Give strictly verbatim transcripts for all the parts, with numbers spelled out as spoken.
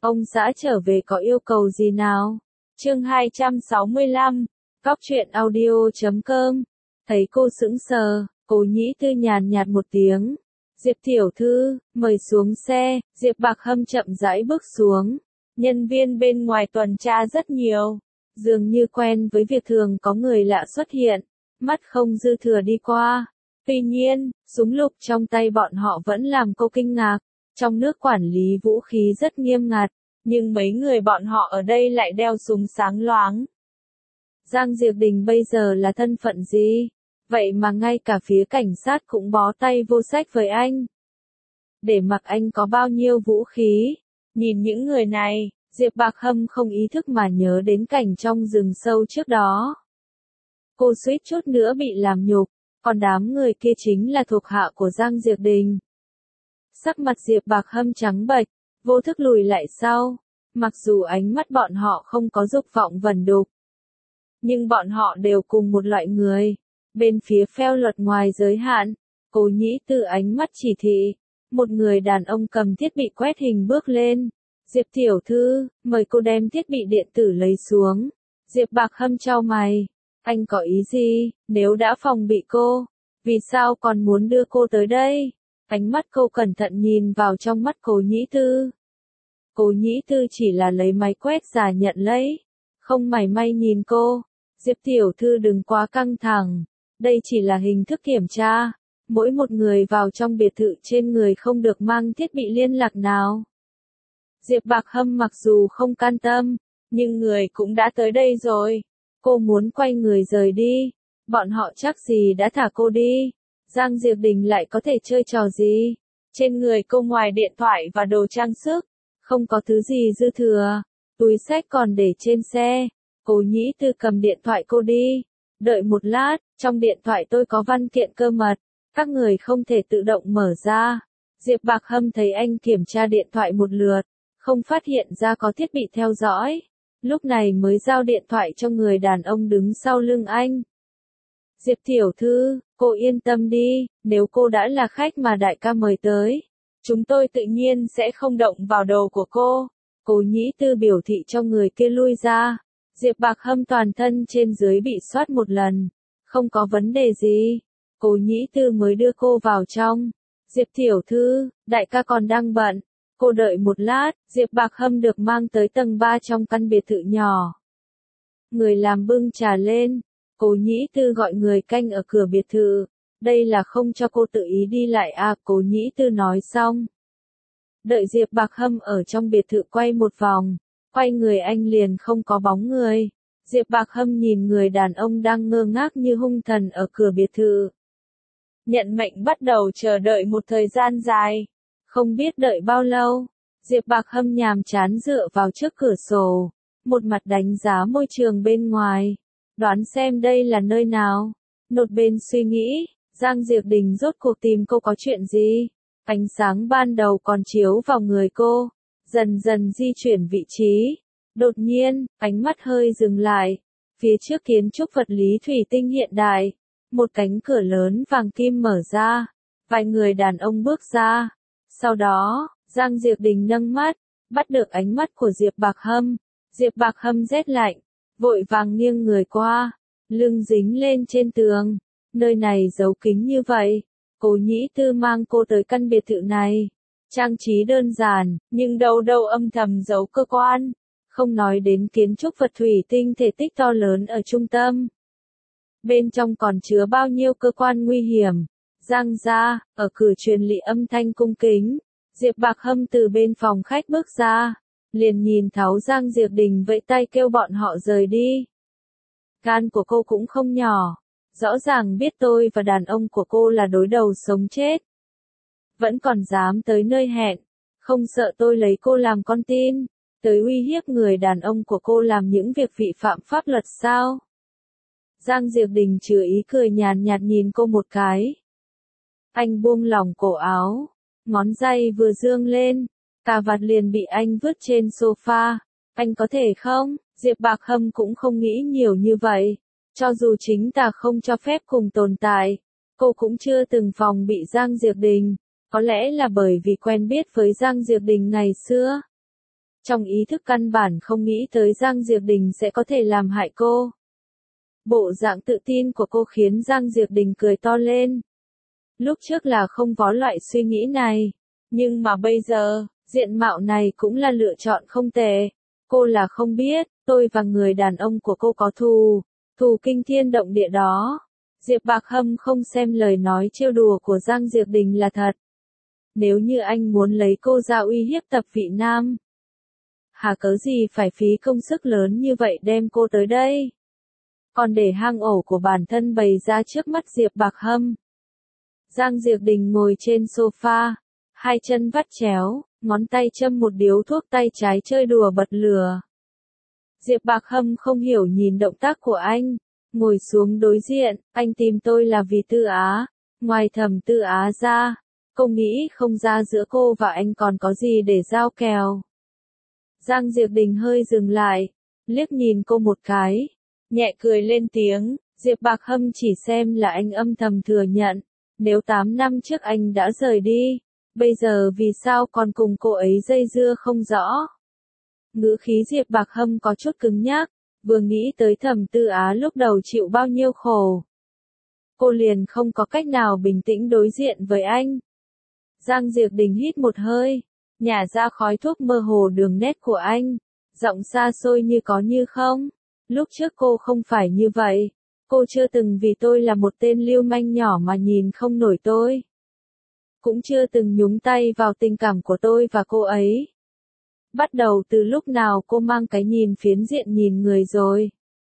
Ông xã trở về có yêu cầu gì nào? Chương hai trăm sáu mươi lăm, Góc truyện audio chấm com. Thấy cô sững sờ, Cố Nhĩ Tư nhàn nhạt một tiếng. Diệp tiểu thư, mời xuống xe. Diệp Bạc Hâm chậm rãi bước xuống. Nhân viên bên ngoài tuần tra rất nhiều. Dường như quen với việc thường có người lạ xuất hiện. Mắt không dư thừa đi qua. Tuy nhiên, súng lục trong tay bọn họ vẫn làm cô kinh ngạc. Trong nước quản lý vũ khí rất nghiêm ngặt. Nhưng mấy người bọn họ ở đây lại đeo súng sáng loáng. Giang Diệp Đình bây giờ là thân phận gì? Vậy mà ngay cả phía cảnh sát cũng bó tay vô sách với anh. Để mặc anh có bao nhiêu vũ khí. Nhìn những người này, Diệp Bạc Hâm không ý thức mà nhớ đến cảnh trong rừng sâu trước đó. Cô suýt chút nữa bị làm nhục, còn đám người kia chính là thuộc hạ của Giang Diệp Đình. Sắc mặt Diệp Bạc Hâm trắng bệch, vô thức lùi lại sau. Mặc dù ánh mắt bọn họ không có dục vọng vẩn đục, nhưng bọn họ đều cùng một loại người. Bên phía pheo luật ngoài giới hạn, Cố Nhĩ Tư ánh mắt chỉ thị. Một người đàn ông cầm thiết bị quét hình bước lên. Diệp tiểu thư, mời cô đem thiết bị điện tử lấy xuống. Diệp Bạc Hâm chau mày. Anh có ý gì, nếu đã phòng bị cô, vì sao còn muốn đưa cô tới đây? Ánh mắt cô cẩn thận nhìn vào trong mắt Cố Nhĩ Tư. Cố Nhĩ Tư chỉ là lấy máy quét giả nhận lấy. Không mảy may nhìn cô. Diệp tiểu thư đừng quá căng thẳng. Đây chỉ là hình thức kiểm tra. Mỗi một người vào trong biệt thự trên người không được mang thiết bị liên lạc nào. Diệp Bạc Hâm mặc dù không can tâm, nhưng người cũng đã tới đây rồi. Cô muốn quay người rời đi. Bọn họ chắc gì đã thả cô đi. Giang Diệp Đình lại có thể chơi trò gì? Trên người cô ngoài điện thoại và đồ trang sức, không có thứ gì dư thừa. Túi xách còn để trên xe. Cố Nhĩ Tư cầm điện thoại cô đi. Đợi một lát, trong điện thoại tôi có văn kiện cơ mật. Các người không thể tự động mở ra. Diệp Bạc Hâm thấy anh kiểm tra điện thoại một lượt, không phát hiện ra có thiết bị theo dõi. Lúc này mới giao điện thoại cho người đàn ông đứng sau lưng anh. Diệp tiểu thư, cô yên tâm đi, nếu cô đã là khách mà đại ca mời tới, chúng tôi tự nhiên sẽ không động vào đồ của cô. Cố Nhĩ Tư biểu thị cho người kia lui ra. Diệp Bạc Hâm toàn thân trên dưới bị soát một lần. Không có vấn đề gì. Cố Nhĩ Tư mới đưa cô vào trong. Diệp tiểu thư, đại ca còn đang bận. Cô đợi một lát, Diệp Bạc Hâm được mang tới tầng ba trong căn biệt thự nhỏ. Người làm bưng trà lên. Cố Nhĩ Tư gọi người canh ở cửa biệt thự. Đây là không cho cô tự ý đi lại à, Cố Nhĩ Tư nói xong. Đợi Diệp Bạc Hâm ở trong biệt thự quay một vòng. Quay người anh liền không có bóng người. Diệp Bạc Hâm nhìn người đàn ông đang ngơ ngác như hung thần ở cửa biệt thự. Nhận mệnh bắt đầu chờ đợi một thời gian dài. Không biết đợi bao lâu. Diệp Bạc Hâm nhàm chán dựa vào trước cửa sổ. Một mặt đánh giá môi trường bên ngoài. Đoán xem đây là nơi nào. Một bên suy nghĩ, Giang Diệp Đình rốt cuộc tìm cô có chuyện gì. Ánh sáng ban đầu còn chiếu vào người cô. Dần dần di chuyển vị trí. Đột nhiên, ánh mắt hơi dừng lại. Phía trước kiến trúc vật lý thủy tinh hiện đại. Một cánh cửa lớn vàng kim mở ra. Vài người đàn ông bước ra. Sau đó, Giang Diệp Đình nâng mắt, bắt được ánh mắt của Diệp Bạc Hâm. Diệp Bạc Hâm rét lạnh, vội vàng nghiêng người qua, lưng dính lên trên tường. Nơi này giấu kín như vậy. Cố Nhĩ Tư mang cô tới căn biệt thự này. Trang trí đơn giản, nhưng đâu đâu âm thầm giấu cơ quan. Không nói đến kiến trúc vật thủy tinh thể tích to lớn ở trung tâm. Bên trong còn chứa bao nhiêu cơ quan nguy hiểm. Giang gia, ở cửa truyền lị âm thanh cung kính. Diệp Bạc Hâm từ bên phòng khách bước ra. Liền nhìn thấu Giang Diệp Đình vẫy tay kêu bọn họ rời đi. Gan của cô cũng không nhỏ. Rõ ràng biết tôi và đàn ông của cô là đối đầu sống chết. Vẫn còn dám tới nơi hẹn. Không sợ tôi lấy cô làm con tin. Tới uy hiếp người đàn ông của cô làm những việc vi phạm pháp luật sao? Giang Diệp Đình chừa ý cười nhàn nhạt nhìn cô một cái. Anh buông lỏng cổ áo. Ngón tay vừa dương lên. Cà vạt liền bị anh vứt trên sofa. Anh có thể không? Diệp Bạc Hâm cũng không nghĩ nhiều như vậy. Cho dù chính ta không cho phép cùng tồn tại, cô cũng chưa từng phòng bị Giang Diệp Đình. Có lẽ là bởi vì quen biết với Giang Diệp Đình ngày xưa. Trong ý thức căn bản không nghĩ tới Giang Diệp Đình sẽ có thể làm hại cô. Bộ dạng tự tin của cô khiến Giang Diệp Đình cười to lên. Lúc trước là không có loại suy nghĩ này, nhưng mà bây giờ, diện mạo này cũng là lựa chọn không tệ. Cô là không biết, tôi và người đàn ông của cô có thù, thù kinh thiên động địa đó. Diệp Bạc Hâm không xem lời nói trêu đùa của Giang Diệp Đình là thật. Nếu như anh muốn lấy cô ra uy hiếp Tập Vị Nam, hà cớ gì phải phí công sức lớn như vậy đem cô tới đây? Còn để hang ổ của bản thân bày ra trước mắt Diệp Bạc Hâm. Giang Diệp Đình ngồi trên sofa, hai chân vắt chéo, ngón tay châm một điếu thuốc tay trái chơi đùa bật lửa. Diệp Bạc Hâm không hiểu nhìn động tác của anh, ngồi xuống đối diện, anh tìm tôi là vì Tư Á, ngoài Thẩm Tư Á ra, cô nghĩ không ra giữa cô và anh còn có gì để giao kèo. Giang Diệp Đình hơi dừng lại, liếc nhìn cô một cái, nhẹ cười lên tiếng, Diệp Bạc Hâm chỉ xem là anh âm thầm thừa nhận, nếu tám năm trước anh đã rời đi, bây giờ vì sao còn cùng cô ấy dây dưa không rõ. Ngữ khí Diệp Bạc Hâm có chút cứng nhắc, vừa nghĩ tới Thẩm Tư Á lúc đầu chịu bao nhiêu khổ. Cô liền không có cách nào bình tĩnh đối diện với anh. Giang Diệp Đình hít một hơi, nhả ra khói thuốc mơ hồ đường nét của anh, giọng xa xôi như có như không. Lúc trước cô không phải như vậy, cô chưa từng vì tôi là một tên lưu manh nhỏ mà nhìn không nổi tôi. Cũng chưa từng nhúng tay vào tình cảm của tôi và cô ấy. Bắt đầu từ lúc nào cô mang cái nhìn phiến diện nhìn người rồi?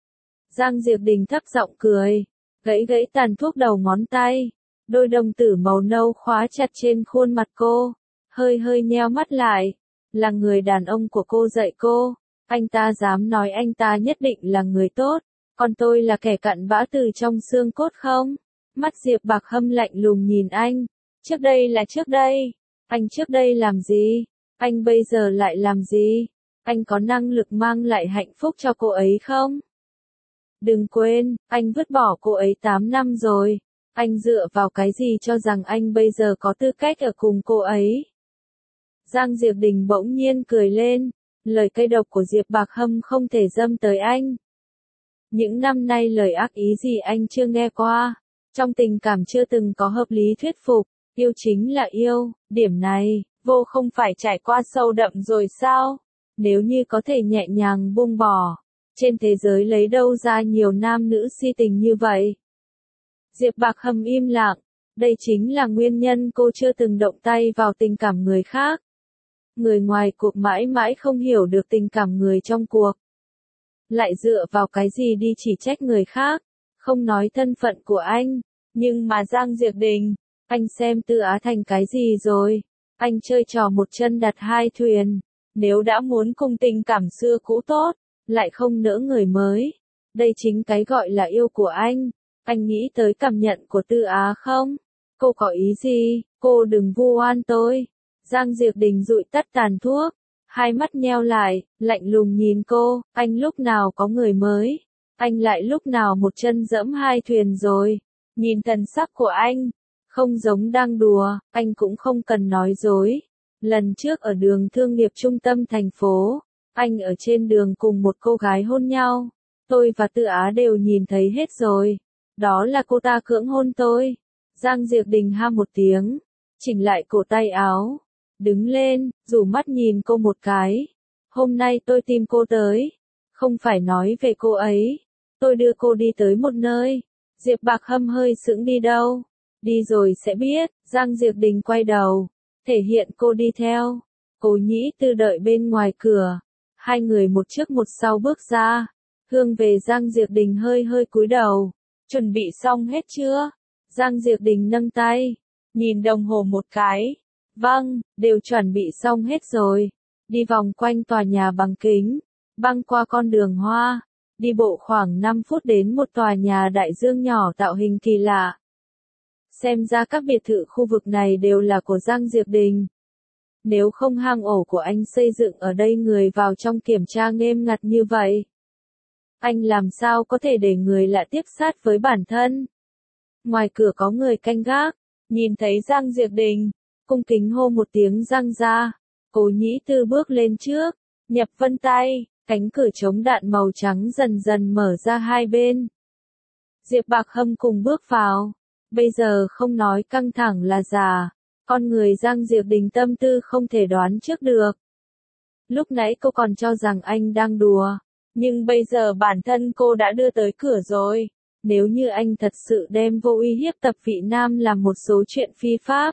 Giang Diệp Đình thấp giọng cười, gãy gãy tàn thuốc đầu ngón tay, đôi đồng tử màu nâu khóa chặt trên khuôn mặt cô, hơi hơi nheo mắt lại, là người đàn ông của cô dạy cô, anh ta dám nói anh ta nhất định là người tốt, còn tôi là kẻ cặn bã từ trong xương cốt không? Mắt Diệp Bạc Hâm lạnh lùng nhìn anh, trước đây là trước đây, anh trước đây làm gì? Anh bây giờ lại làm gì? Anh có năng lực mang lại hạnh phúc cho cô ấy không? Đừng quên, anh vứt bỏ cô ấy tám năm rồi. Anh dựa vào cái gì cho rằng anh bây giờ có tư cách ở cùng cô ấy? Giang Diệp Đình bỗng nhiên cười lên, lời cay độc của Diệp Bạc Hâm không thể dâm tới anh. Những năm nay lời ác ý gì anh chưa nghe qua, trong tình cảm chưa từng có hợp lý thuyết phục, yêu chính là yêu, điểm này, vô không phải trải qua sâu đậm rồi sao? Nếu như có thể nhẹ nhàng buông bỏ, trên thế giới lấy đâu ra nhiều nam nữ si tình như vậy? Diệp Bạc Hâm im lặng, đây chính là nguyên nhân cô chưa từng động tay vào tình cảm người khác. Người ngoài cuộc mãi mãi không hiểu được tình cảm người trong cuộc. Lại dựa vào cái gì đi chỉ trách người khác, không nói thân phận của anh. Nhưng mà Giang Diệp Đình, anh xem Tư Á thành cái gì rồi? Anh chơi trò một chân đặt hai thuyền. Nếu đã muốn cùng tình cảm xưa cũ tốt, lại không nỡ người mới. Đây chính cái gọi là yêu của anh. Anh nghĩ tới cảm nhận của Tư Á không? Cô có ý gì? Cô đừng vu oan tôi. Giang Diệp Đình dụi tắt tàn thuốc, hai mắt nheo lại, lạnh lùng nhìn cô, anh lúc nào có người mới? Anh lại lúc nào một chân dẫm hai thuyền rồi? Nhìn thần sắc của anh, không giống đang đùa, anh cũng không cần nói dối. Lần trước ở đường thương nghiệp trung tâm thành phố, anh ở trên đường cùng một cô gái hôn nhau. Tôi và Tư Á đều nhìn thấy hết rồi. Đó là cô ta cưỡng hôn tôi. Giang Diệp Đình ha một tiếng, chỉnh lại cổ tay áo, đứng lên, rủ mắt nhìn cô một cái. Hôm nay tôi tìm cô tới, không phải nói về cô ấy. Tôi đưa cô đi tới một nơi. Diệp Bạc Hâm hơi sững, đi đâu? Đi rồi sẽ biết. Giang Diệp Đình quay đầu, thể hiện cô đi theo. Cố Nhĩ Tư đợi bên ngoài cửa. Hai người một trước một sau bước ra. Hướng về Giang Diệp Đình hơi hơi cúi đầu. Chuẩn bị xong hết chưa? Giang Diệp Đình nâng tay, nhìn đồng hồ một cái. Vâng, đều chuẩn bị xong hết rồi. Đi vòng quanh tòa nhà bằng kính, băng qua con đường hoa, đi bộ khoảng năm phút đến một tòa nhà đại dương nhỏ tạo hình kỳ lạ. Xem ra các biệt thự khu vực này đều là của Giang Diệp Đình. Nếu không hang ổ của anh xây dựng ở đây người vào trong kiểm tra nghiêm ngặt như vậy, anh làm sao có thể để người lạ tiếp sát với bản thân? Ngoài cửa có người canh gác, nhìn thấy Giang Diệp Đình, cung kính hô một tiếng Giang gia. Cố Nhĩ Tư bước lên trước, nhập vân tay, cánh cửa chống đạn màu trắng dần dần mở ra hai bên. Diệp Bạc Hâm cùng bước vào. Bây giờ không nói căng thẳng là giả, con người Giang Diệp Đình tâm tư không thể đoán trước được. Lúc nãy cô còn cho rằng anh đang đùa, nhưng bây giờ bản thân cô đã đưa tới cửa rồi. Nếu như anh thật sự đem vô uy hiếp Tập Vị Nam làm một số chuyện phi pháp,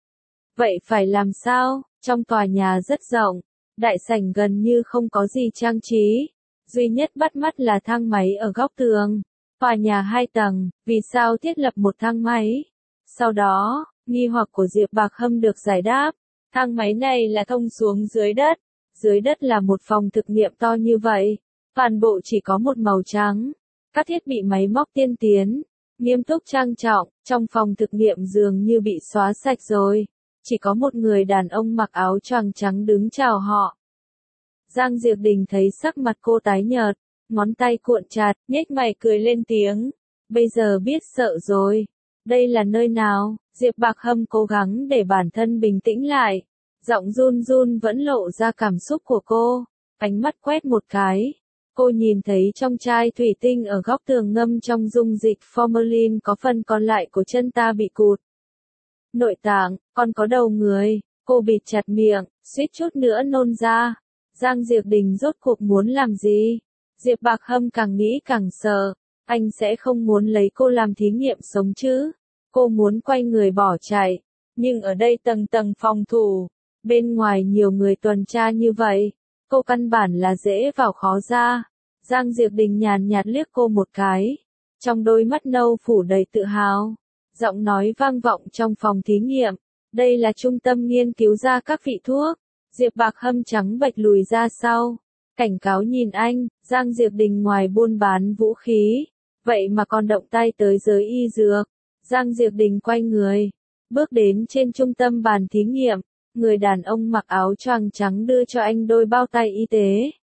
vậy phải làm sao? Trong tòa nhà rất rộng, đại sảnh gần như không có gì trang trí, duy nhất bắt mắt là thang máy ở góc tường. Tòa nhà hai tầng, vì sao thiết lập một thang máy? Sau đó, nghi hoặc của Diệp Bạc Hâm được giải đáp. Thang máy này là thông xuống dưới đất. Dưới đất là một phòng thực nghiệm to như vậy. Toàn bộ chỉ có một màu trắng. Các thiết bị máy móc tiên tiến, nghiêm túc trang trọng, trong phòng thực nghiệm dường như bị xóa sạch rồi. Chỉ có một người đàn ông mặc áo choàng trắng đứng chào họ. Giang Diệp Đình thấy sắc mặt cô tái nhợt, ngón tay cuộn chặt, nhếch mày cười lên tiếng. Bây giờ biết sợ rồi. Đây là nơi nào? Diệp Bạc Hâm cố gắng để bản thân bình tĩnh lại. Giọng run run vẫn lộ ra cảm xúc của cô. Ánh mắt quét một cái. Cô nhìn thấy trong chai thủy tinh ở góc tường ngâm trong dung dịch formalin có phần còn lại của chân ta bị cụt. Nội tạng, còn có đầu người. Cô bịt chặt miệng, suýt chút nữa nôn ra. Giang Diệp Đình rốt cuộc muốn làm gì? Diệp Bạc Hâm càng nghĩ càng sợ. Anh sẽ không muốn lấy cô làm thí nghiệm sống chứ. Cô muốn quay người bỏ chạy. Nhưng ở đây tầng tầng phòng thủ. Bên ngoài nhiều người tuần tra như vậy. Cô căn bản là dễ vào khó ra. Giang Diệp Đình nhàn nhạt liếc cô một cái. Trong đôi mắt nâu phủ đầy tự hào. Giọng nói vang vọng trong phòng thí nghiệm. Đây là trung tâm nghiên cứu ra các vị thuốc. Diệp Bạc Hâm trắng bệch lùi ra sau. Cảnh cáo nhìn anh, Giang Diệp Đình ngoài buôn bán vũ khí. Vậy mà còn động tay tới giới y dược. Giang Diệp Đình quay người. Bước đến trên trung tâm bàn thí nghiệm. Người đàn ông mặc áo choàng trắng đưa cho anh đôi bao tay y tế.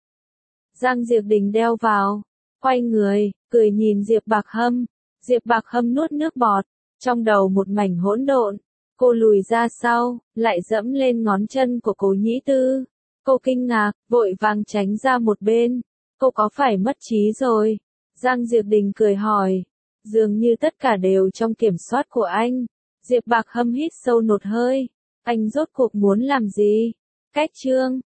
Giang Diệp Đình đeo vào. Quay người, cười nhìn Diệp Bạc Hâm. Diệp Bạc Hâm nuốt nước bọt. Trong đầu một mảnh hỗn độn. Cô lùi ra sau, lại dẫm lên ngón chân của Cố Nhĩ Tư. Cô kinh ngạc, vội vàng tránh ra một bên. Cô có phải mất trí rồi? Giang Diệp Đình cười hỏi. Dường như tất cả đều trong kiểm soát của anh. Diệp Bạc Hâm hít sâu một hơi. Anh rốt cuộc muốn làm gì? Cách chương.